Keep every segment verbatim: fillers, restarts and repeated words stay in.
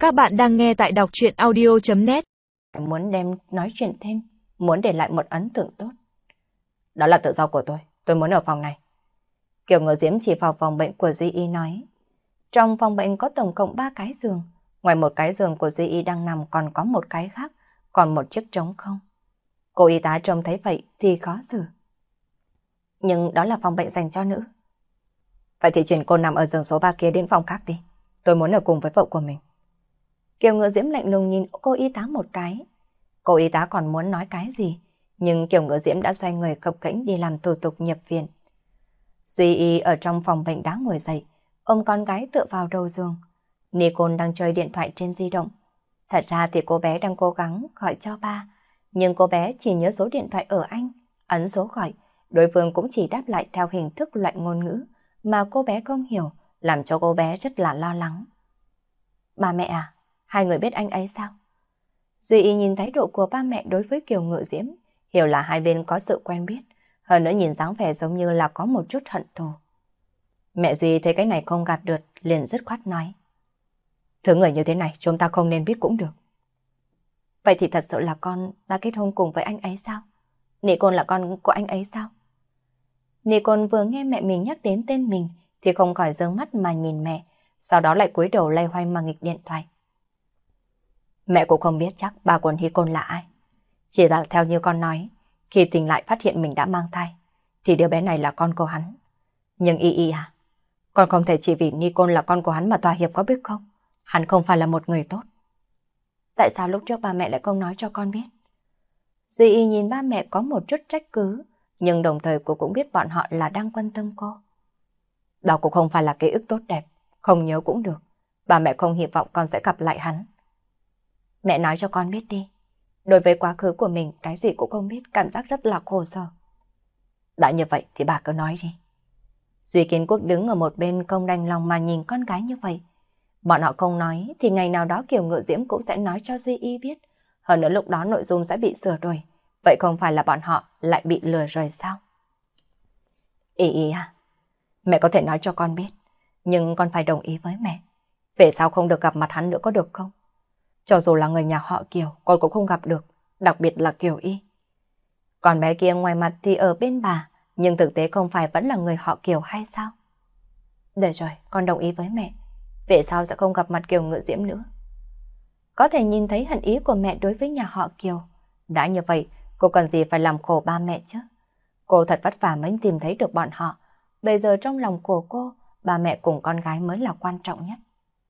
Các bạn đang nghe tại đọc truyện audio chấm net. Muốn đem nói chuyện thêm, muốn để lại một ấn tượng tốt. Đó là tự do của tôi, tôi muốn ở phòng này. Kiều Ngựa Diễm chỉ vào phòng bệnh của Duy Y nói. Trong phòng bệnh có tổng cộng ba cái giường. Ngoài một cái giường của Duy Y đang nằm còn có một cái khác, còn một chiếc trống không. Cô y tá trông thấy vậy thì khó xử. Nhưng đó là phòng bệnh dành cho nữ. Vậy thì chuyển cô nằm ở giường số ba kia đến phòng khác đi. Tôi muốn ở cùng với vợ của mình. Kiều Ngựa Diễm lạnh lùng nhìn cô y tá một cái. Cô y tá còn muốn nói cái gì, nhưng Kiều Ngựa Diễm đã xoay người cộc cễnh đi làm thủ tục nhập viện. Duy Y ở trong phòng bệnh đã ngồi dậy, ôm con gái tựa vào đầu giường. Nicole đang chơi điện thoại trên di động. Thật ra thì cô bé đang cố gắng gọi cho ba, nhưng cô bé chỉ nhớ số điện thoại ở Anh, ấn số gọi. Đối phương cũng chỉ đáp lại theo hình thức loại ngôn ngữ mà cô bé không hiểu, làm cho cô bé rất là lo lắng. Ba mẹ à, hai người biết anh ấy sao? Duy Y nhìn thái độ của ba mẹ đối với Kiều Ngựa Diễm, hiểu là hai bên có sự quen biết, hơn nữa nhìn dáng vẻ giống như là có một chút hận thù. Mẹ Duy thấy cái này không gạt được, liền dứt khoát nói. Thứ người như thế này chúng ta không nên biết cũng được. Vậy thì thật sự là con đã kết hôn cùng với anh ấy sao? Nicole là con của anh ấy sao? Nicole vừa nghe mẹ mình nhắc đến tên mình thì không khỏi giơ mắt mà nhìn mẹ, sau đó lại cúi đầu lay hoay mà nghịch điện thoại. Mẹ cũng không biết chắc bà của Nicole là ai. Chỉ là theo như con nói, khi tỉnh lại phát hiện mình đã mang thai, thì đứa bé này là con của hắn. Nhưng Y Y à, con không thể chỉ vì Nicole là con của hắn mà thỏa hiệp có biết không? Hắn không phải là một người tốt. Tại sao lúc trước ba mẹ lại không nói cho con biết? Duy Y nhìn ba mẹ có một chút trách cứ, nhưng đồng thời cô cũng biết bọn họ là đang quan tâm cô. Đó cũng không phải là ký ức tốt đẹp, không nhớ cũng được. Ba mẹ không hy vọng con sẽ gặp lại hắn. Mẹ nói cho con biết đi. Đối với quá khứ của mình, cái gì cũng không biết, cảm giác rất là khổ sở. Đã như vậy thì bà cứ nói đi. Duy Kiến Quốc đứng ở một bên không đành lòng mà nhìn con gái như vậy. Bọn họ không nói thì ngày nào đó Kiều Ngựa Diễm cũng sẽ nói cho Duy Y biết. Hơn nữa lúc đó nội dung sẽ bị sửa đổi. Vậy không phải là bọn họ lại bị lừa rồi sao? Y Y à, mẹ có thể nói cho con biết, nhưng con phải đồng ý với mẹ. Về sau không được gặp mặt hắn nữa có được không? Cho dù là người nhà họ Kiều, con cũng không gặp được, đặc biệt là Kiều Y. Còn bé kia ngoài mặt thì ở bên bà, nhưng thực tế không phải vẫn là người họ Kiều hay sao? Được rồi, con đồng ý với mẹ. Về sau sẽ không gặp mặt Kiều Ngựa Diễm nữa. Có thể nhìn thấy hận ý của mẹ đối với nhà họ Kiều. Đã như vậy, cô cần gì phải làm khổ ba mẹ chứ? Cô thật vất vả mới tìm thấy được bọn họ. Bây giờ trong lòng của cô, ba mẹ cùng con gái mới là quan trọng nhất.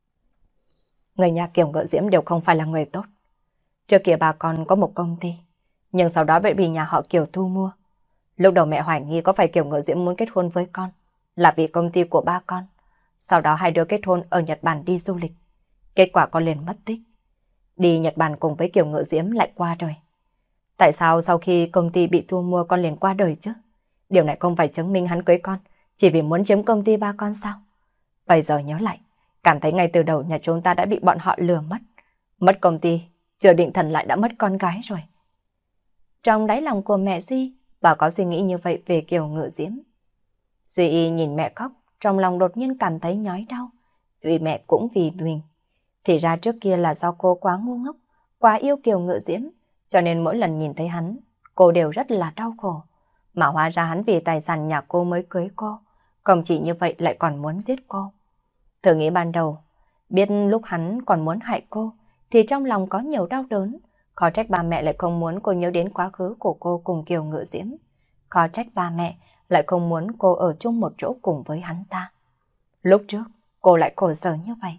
Người nhà Kiều Ngựa Diễm đều không phải là người tốt. Trước kia bà con có một công ty, nhưng sau đó bị nhà họ Kiều thu mua. Lúc đầu mẹ hoài nghi có phải Kiều Ngựa Diễm muốn kết hôn với con, là vì công ty của ba con. Sau đó hai đứa kết hôn ở Nhật Bản đi du lịch. Kết quả con liền mất tích. Đi Nhật Bản cùng với Kiều Ngựa Diễm lại qua đời. Tại sao sau khi công ty bị thu mua con liền qua đời chứ? Điều này không phải chứng minh hắn cưới con chỉ vì muốn chiếm công ty ba con sao? Bây giờ nhớ lại, cảm thấy ngay từ đầu nhà chúng ta đã bị bọn họ lừa mất. Mất công ty, chưa định thần lại đã mất con gái rồi. Trong đáy lòng của mẹ Duy, bà có suy nghĩ như vậy về Kiều Ngựa Diễm. Duy Y nhìn mẹ khóc, trong lòng đột nhiên cảm thấy nhói đau. Vì mẹ cũng vì mình. Thì ra trước kia là do cô quá ngu ngốc, quá yêu Kiều Ngựa Diễm, cho nên mỗi lần nhìn thấy hắn, cô đều rất là đau khổ. Mà hóa ra hắn vì tài sản nhà cô mới cưới cô, không chỉ như vậy lại còn muốn giết cô. Thử nghĩ ban đầu, biết lúc hắn còn muốn hại cô, thì trong lòng có nhiều đau đớn. Khó trách ba mẹ lại không muốn cô nhớ đến quá khứ của cô cùng Kiều Ngựa Diễm. Khó trách ba mẹ lại không muốn cô ở chung một chỗ cùng với hắn ta. Lúc trước, cô lại khổ sở như vậy.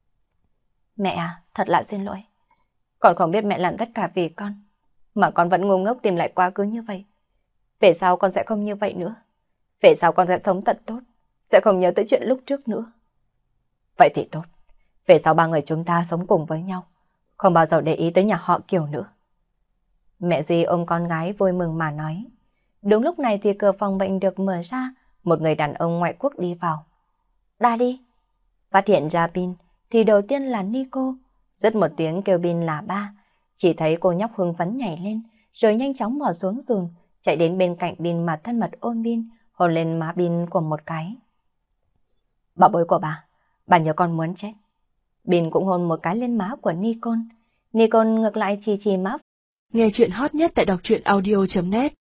Mẹ à, thật là xin lỗi. Con không biết mẹ làm tất cả vì con, mà con vẫn ngu ngốc tìm lại quá khứ như vậy. Về sau con sẽ không như vậy nữa. Về sau con sẽ sống thật tốt, sẽ không nhớ tới chuyện lúc trước nữa. Vậy thì tốt. Về sau ba người chúng ta sống cùng với nhau, không bao giờ để ý tới nhà họ Kiều nữa. Mẹ Duy ôm con gái vui mừng mà nói. Đúng lúc này thì cửa phòng bệnh được mở ra, một người đàn ông ngoại quốc đi vào. Ra đi. Phát hiện ra Bin thì đầu tiên là Nico, rất một tiếng kêu Bin là ba. Chỉ thấy cô nhóc hưng phấn nhảy lên, rồi nhanh chóng bỏ xuống giường, chạy đến bên cạnh Bin mà thân mật ôm Bin, hôn lên má Bin của một cái. Bảo bối của bà, bà nhớ con muốn chết. Bin cũng hôn một cái lên má của Nikon. Nikon ngược lại chỉ chỉ má. Nghe chuyện hot nhất tại đọc truyện audio chấm net